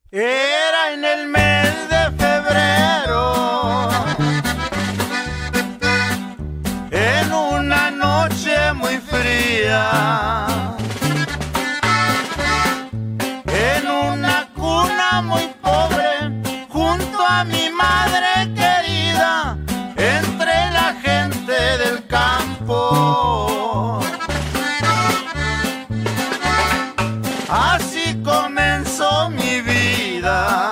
Era en el mes de febrero, en una noche muy fría, en una cuna muy pobre, junto a mi madre querida, entre la gente del campo. Así comenzó mi vida.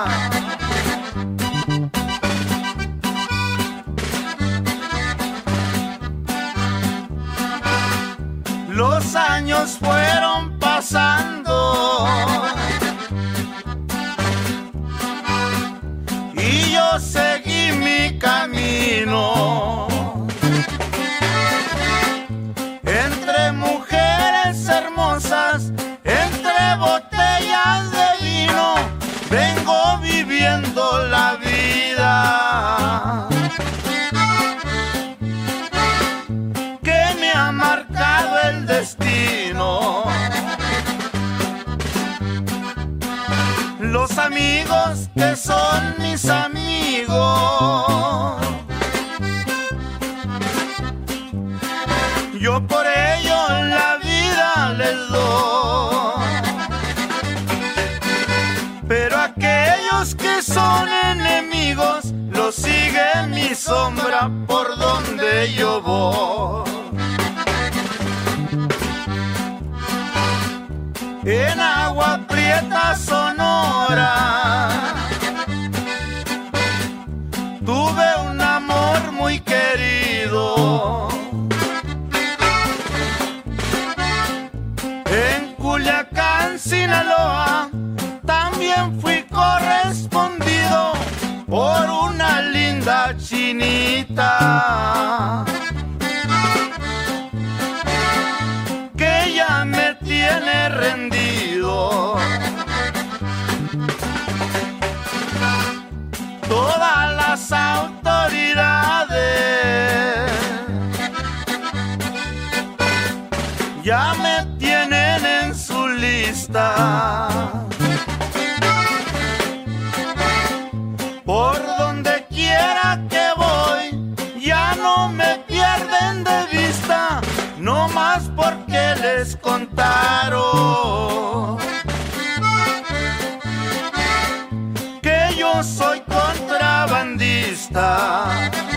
Los años fueron pasando y yo seguí mi camino entre mujeres hermosas, entre botellas de vino, vengo viviendo la vida que me ha marcado el destino. Los amigos que son mis amigos, yo por ello la vida les doy. Pero aquellos que son enemigos, los sigue mi sombra por donde yo voy. En Agua Prieta, Sonora, tuve un amor muy querido. En Culiacán, Sinaloa, también fui correspondido por una linda chinita que ya me tiene rendido. Todas las autoridades ya me tienen en su lista. Por donde quiera que voy, ya no me pierden de vista, no más porque les contaron que yo soy contrabandista.